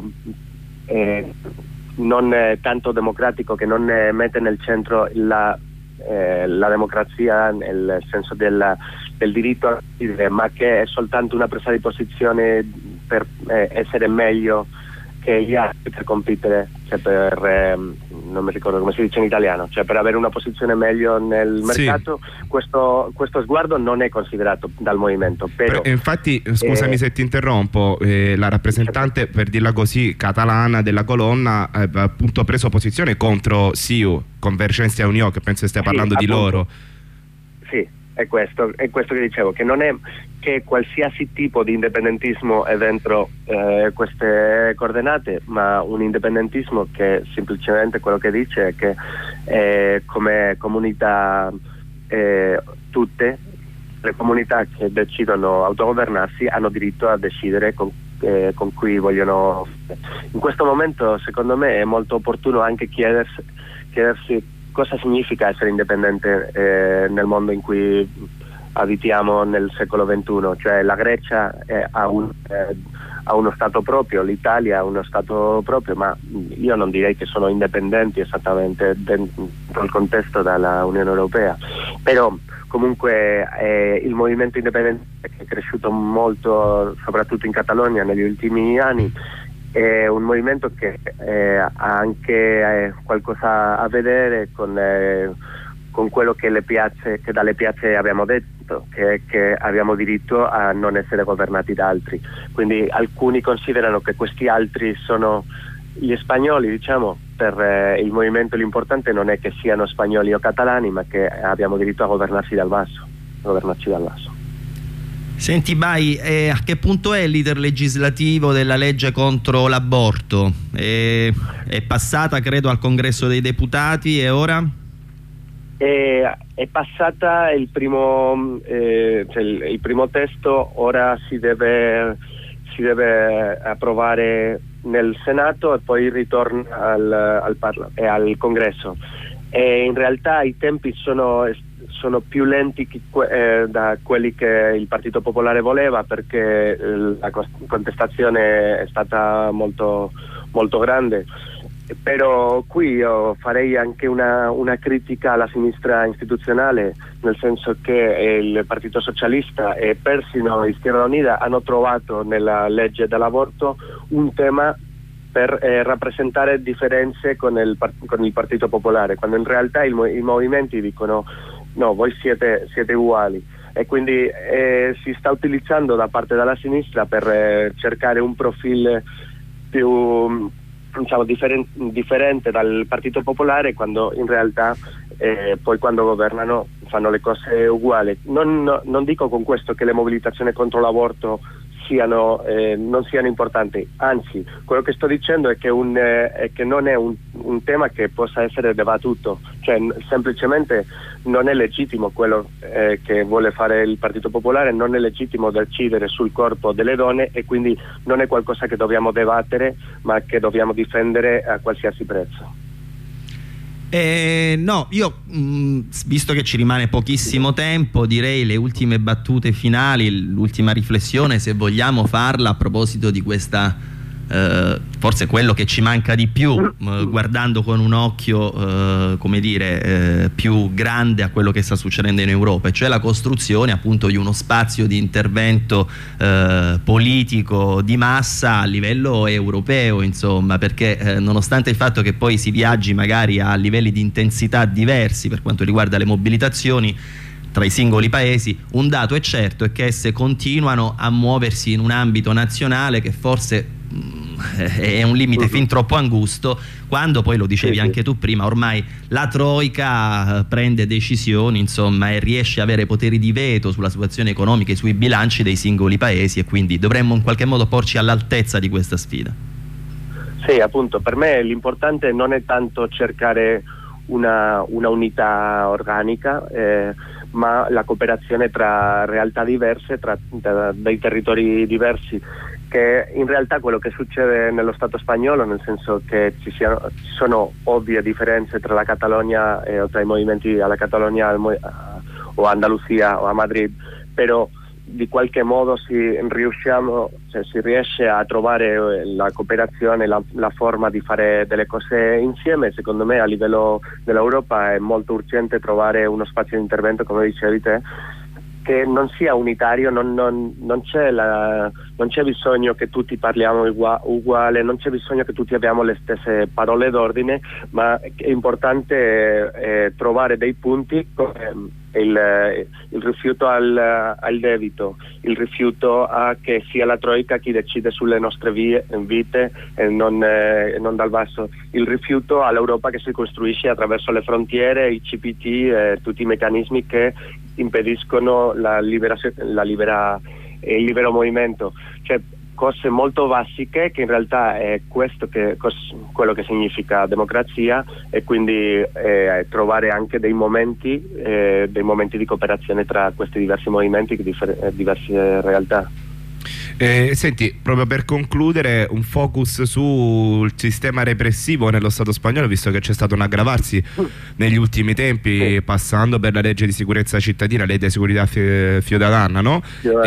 eh, non eh, tanto democratico, che non eh, mette nel centro la, eh, la democrazia nel senso della, del diritto a decidere, ma che è soltanto una presa di posizione per eh, essere meglio che gli altri, per competere, cioè per eh, non mi ricordo come si dice in italiano, cioè per avere una posizione meglio nel mercato. Sì. questo, questo sguardo non è considerato dal movimento, però, però infatti scusami eh, se ti interrompo, eh, la rappresentante, per dirla così, catalana della colonna ha eh, appunto preso posizione contro C I U, Convergencia e Unió, che penso stia parlando sì, di appunto, loro. Sì, è questo, è questo che dicevo, che non è che qualsiasi tipo di indipendentismo è dentro eh, queste coordinate, ma un indipendentismo che semplicemente quello che dice è che eh, come comunità eh, tutte le comunità che decidono autogovernarsi hanno diritto a decidere con, eh, con cui vogliono. In questo momento secondo me è molto opportuno anche chiedersi, chiedersi cosa significa essere indipendente eh, nel mondo in cui abitiamo nel secolo ventuno, cioè la Grecia eh, ha, un, eh, ha uno stato proprio, l'Italia ha uno stato proprio, ma io non direi che sono indipendenti esattamente dentro il contesto della Unione Europea, però comunque eh, il movimento indipendente, che è cresciuto molto soprattutto in Catalogna negli ultimi anni, è un movimento che eh, ha anche eh, qualcosa a vedere con, eh, con quello che le piazze, che dalle piazze abbiamo detto, che, che abbiamo diritto a non essere governati da altri. Quindi alcuni considerano che questi altri sono gli spagnoli, diciamo. Per eh, il movimento l'importante non è che siano spagnoli o catalani, ma che abbiamo diritto a governarsi dal basso, governarci dal basso. Senti Bai, eh, a che punto è l'iter legislativo della legge contro l'aborto? Eh, è passata credo al Congresso dei Deputati e ora? È, è passata il primo, eh, cioè il, il primo testo, ora si deve, si deve approvare nel Senato e poi ritorna al, al, parla, eh, al Congresso. E in realtà i tempi sono, sono più lenti che, eh, da quelli che il Partito Popolare voleva, perché eh, la contestazione è stata molto, molto grande. Però qui io farei anche una, una critica alla sinistra istituzionale, nel senso che il Partito Socialista e persino Izquierda Unida hanno trovato nella legge dell'aborto un tema per eh, rappresentare differenze con il, con il Partito Popolare, quando in realtà il, i movimenti dicono no, voi siete, siete uguali, e quindi eh, si sta utilizzando da parte della sinistra per eh, cercare un profilo più diciamo, differen- differente dal Partito Popolare, quando in realtà eh, poi quando governano fanno le cose uguali. Non, no, non dico con questo che le mobilitazioni contro l'aborto siano, eh, non siano importanti, anzi quello che sto dicendo è che, un, eh, è che non è un, un tema che possa essere dibattuto, cioè n- semplicemente non è legittimo quello eh, che vuole fare il Partito Popolare, non è legittimo decidere sul corpo delle donne e quindi non è qualcosa che dobbiamo dibattere ma che dobbiamo difendere a qualsiasi prezzo. Eh, no, io mh, visto che ci rimane pochissimo tempo, direi le ultime battute finali, l'ultima riflessione, se vogliamo farla a proposito di questa, eh, forse quello che ci manca di più, eh, guardando con un occhio, eh, come dire, eh, più grande a quello che sta succedendo in Europa, cioè la costruzione appunto di uno spazio di intervento eh, politico di massa a livello europeo, insomma, perché eh, nonostante il fatto che poi si viaggi magari a livelli di intensità diversi per quanto riguarda le mobilitazioni tra i singoli paesi, un dato è certo, è che esse continuano a muoversi in un ambito nazionale che forse è un limite fin troppo angusto, quando poi, lo dicevi anche tu prima, ormai la troika prende decisioni, insomma, e riesce a avere poteri di veto sulla situazione economica e sui bilanci dei singoli paesi, e quindi dovremmo in qualche modo porci all'altezza di questa sfida. Sì, appunto, per me l'importante non è tanto cercare una, una unità organica, eh, ma la cooperazione tra realtà diverse, tra, tra dei territori diversi, che in realtà quello che succede nello Stato spagnolo, nel senso che ci, siano, ci sono ovvie differenze tra la Catalogna e eh, tra i movimenti alla Catalogna al, o a Andalusia o a Madrid, però di qualche modo si riusciamo, cioè si riesce a trovare la cooperazione, la, la forma di fare delle cose insieme. Secondo me a livello dell'Europa è molto urgente trovare uno spazio di intervento, come dicevi te, che non sia unitario, non, non, non, c'è la, non c'è bisogno che tutti parliamo igua, uguale, non c'è bisogno che tutti abbiamo le stesse parole d'ordine, ma è importante eh, trovare dei punti come il, il rifiuto al, al debito, il rifiuto a che sia la Troika chi decide sulle nostre vie, vite e non, eh, non dal basso, il rifiuto all'Europa che si costruisce attraverso le frontiere, i C P T, eh, tutti i meccanismi che impediscono la liberazione, la libera, il libero movimento, cioè cose molto basiche che in realtà è questo che cos, quello che significa democrazia, e quindi eh, trovare anche dei momenti eh, dei momenti di cooperazione tra questi diversi movimenti, differ- diverse realtà. Eh, senti, proprio per concludere, un focus sul sistema repressivo nello Stato spagnolo, visto che c'è stato un aggravarsi negli ultimi tempi, sì, passando per la legge di sicurezza cittadina, legge di sicurezza ciudadana, no?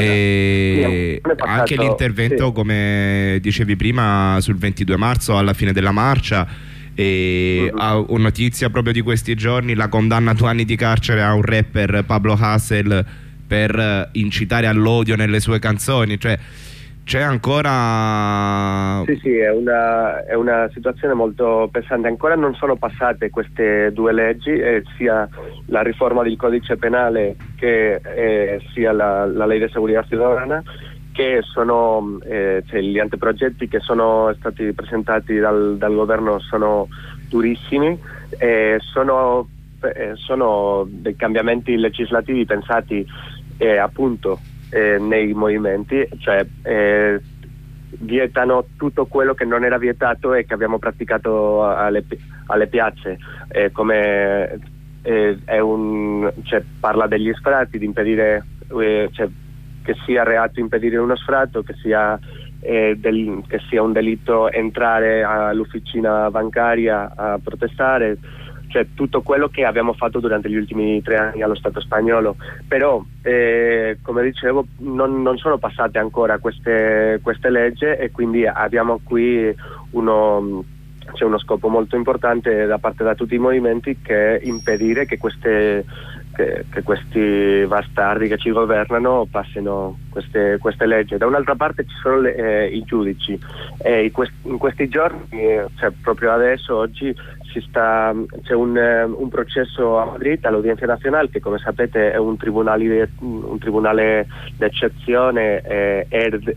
E sì, anche l'intervento, sì, come dicevi prima, sul ventidue marzo alla fine della marcia. E uh-huh. Ho notizia proprio di questi giorni la condanna a due anni di carcere a un rapper, Pablo Hasél, per incitare all'odio nelle sue canzoni. Cioè c'è ancora... Sì, sì, è una, è una situazione molto pesante. Ancora non sono passate queste due leggi, eh, sia la riforma del codice penale che eh, sia la, la legge di seguridad ciudadana, che sono eh, cioè gli anteprogetti che sono stati presentati dal, dal governo sono durissimi, eh, sono, eh, sono dei cambiamenti legislativi pensati eh, appunto eh, nei movimenti, cioè eh, vietano tutto quello che non era vietato e che abbiamo praticato alle, alle piazze, eh, come eh, è un, cioè, parla degli sfratti, di impedire eh, cioè, che sia reato impedire uno sfratto, che sia, eh, del, che sia un delitto entrare all'officina bancaria a protestare, cioè tutto quello che abbiamo fatto durante gli ultimi tre anni allo Stato spagnolo. Però eh, come dicevo non, non sono passate ancora queste, queste leggi, e quindi abbiamo qui uno, c'è uno scopo molto importante da parte da tutti i movimenti, che è impedire che queste Che, che questi bastardi che ci governano passino queste, queste leggi. Da un'altra parte ci sono le, eh, i giudici, e in, quest, in questi giorni, eh, cioè proprio adesso, oggi si sta, c'è un, eh, un processo a Madrid all'Audiencia Nazionale, che come sapete è un tribunale, un tribunale d'eccezione, eh, è,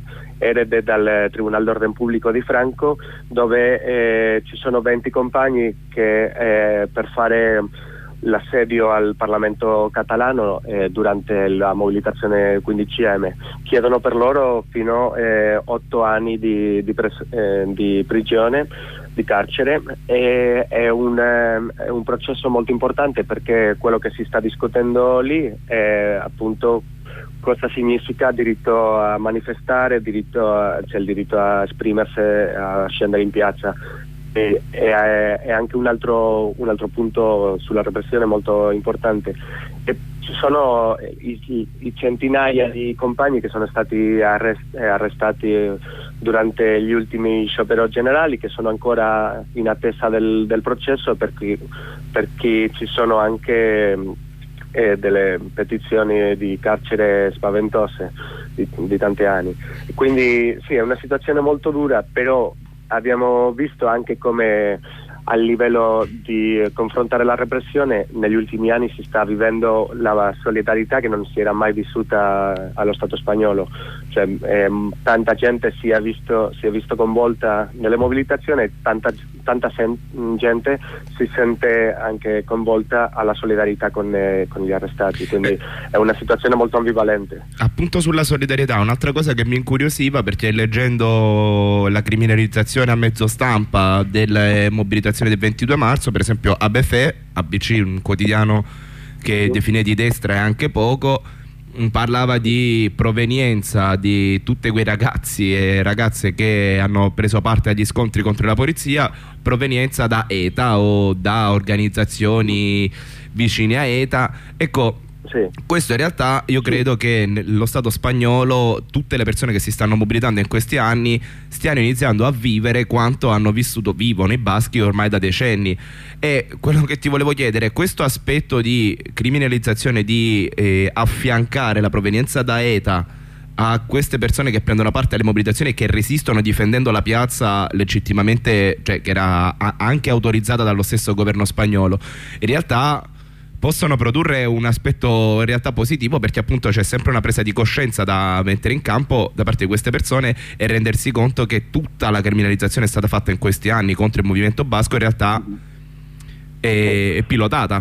erede dal Tribunale d'Ordine Pubblico di Franco, dove eh, ci sono venti compagni che eh, per fare l'assedio al Parlamento catalano eh, durante la mobilitazione quindici emme chiedono per loro fino a eh, otto anni di, di, pres- eh, di prigione, di carcere, e è un, è un processo molto importante, perché quello che si sta discutendo lì è appunto cosa significa diritto a manifestare, diritto a, cioè il diritto a esprimersi, a scendere in piazza. E, e è anche un altro, un altro punto sulla repressione molto importante. E ci sono i, i, i centinaia di compagni che sono stati arrest, arrestati durante gli ultimi scioperi generali, che sono ancora in attesa del, del processo, perché, perché ci sono anche eh, delle petizioni di carcere spaventose di, di tanti anni. Quindi sì, è una situazione molto dura, però abbiamo visto anche come a livello di confrontare la repressione negli ultimi anni si sta vivendo la solidarietà che non si era mai vissuta allo Stato spagnolo, cioè ehm, tanta gente si è visto, si è visto coinvolta nelle mobilitazioni, tanta, tanta sen- gente si sente anche coinvolta alla solidarietà con, eh, con gli arrestati, quindi è una situazione molto ambivalente. Appunto sulla solidarietà, un'altra cosa che mi incuriosiva, perché leggendo la criminalizzazione a mezzo stampa delle mobilitazioni del ventidue marzo, per esempio A B F, A B C, un quotidiano che definì di destra e anche poco, parlava di provenienza di tutti quei ragazzi e ragazze che hanno preso parte agli scontri contro la polizia, provenienza da ETA o da organizzazioni vicine a ETA. Ecco, sì. Questo in realtà io credo che lo Stato spagnolo, tutte le persone che si stanno mobilitando in questi anni, stiano iniziando a vivere quanto hanno vissuto, vivono i baschi ormai da decenni. E quello che ti volevo chiedere è questo aspetto di criminalizzazione, di eh, affiancare la provenienza da ETA a queste persone che prendono parte alle mobilitazioni e che resistono difendendo la piazza legittimamente, cioè che era anche autorizzata dallo stesso governo spagnolo. In realtà possono produrre un aspetto in realtà positivo, perché appunto c'è sempre una presa di coscienza da mettere in campo da parte di queste persone e rendersi conto che tutta la criminalizzazione è stata fatta in questi anni contro il movimento basco in realtà è, è pilotata.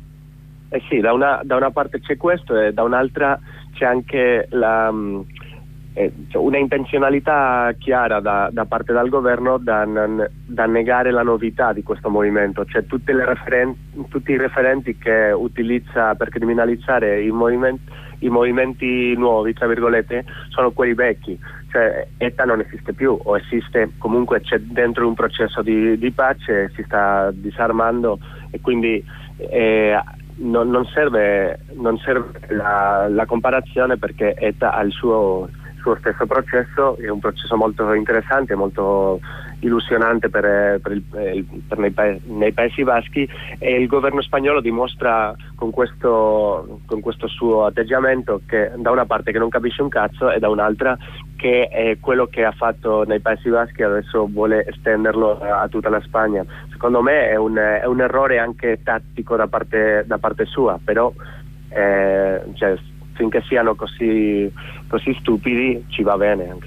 Eh sì, da una, da una parte c'è questo e da un'altra c'è anche la, eh, una intenzionalità chiara da, da parte del governo da, da negare la novità di questo movimento, cioè tutte le referen- tutti i referenti che utilizza per criminalizzare i movimenti, i movimenti nuovi, tra virgolette, sono quelli vecchi, cioè ETA non esiste più, o esiste comunque, c'è dentro un processo di, di pace, si sta disarmando, e quindi eh, non, non serve, non serve la, la comparazione, perché ETA ha il suo suo stesso processo, è un processo molto interessante, molto illusionante per, per, il, per nei, pa- nei Paesi Baschi, e il governo spagnolo dimostra con questo, con questo suo atteggiamento che da una parte che non capisce un cazzo e da un'altra che è quello che ha fatto nei Paesi Baschi adesso vuole estenderlo a, a tutta la Spagna. Secondo me è un, è un errore anche tattico da parte, da parte sua, però eh, cioè, finché siano così, così stupidi ci va bene anche.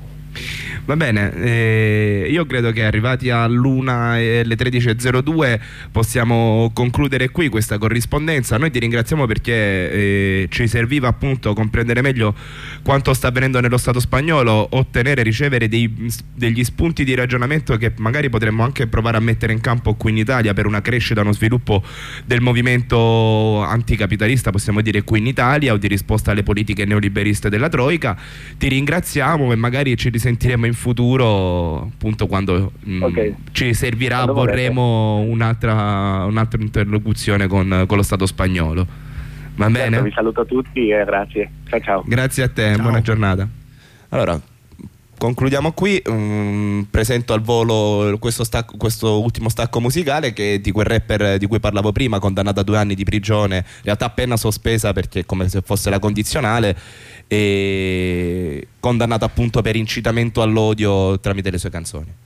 Va bene, eh, io credo che arrivati all'una e alle tredici e zero due possiamo concludere qui questa corrispondenza. Noi ti ringraziamo perché eh, ci serviva appunto comprendere meglio quanto sta avvenendo nello Stato spagnolo, ottenere, ricevere dei, degli spunti di ragionamento che magari potremmo anche provare a mettere in campo qui in Italia per una crescita, uno sviluppo del movimento anticapitalista, possiamo dire, qui in Italia, o di risposta alle politiche neoliberiste della Troica. Ti ringraziamo e magari ci risentiremo in futuro, appunto, quando okay. mh, ci servirà, allora, vorremo un'altra, un'altra interlocuzione con, con lo Stato spagnolo. Va certo, bene? Vi saluto tutti e grazie. Ciao ciao. Grazie a te, ciao. Buona giornata. Allora, concludiamo qui. Um, presento al volo questo, stacco, questo ultimo stacco musicale, che è di quel rapper di cui parlavo prima, condannato a due anni di prigione, in realtà appena sospesa perché è come se fosse la condizionale, e condannato appunto per incitamento all'odio tramite le sue canzoni.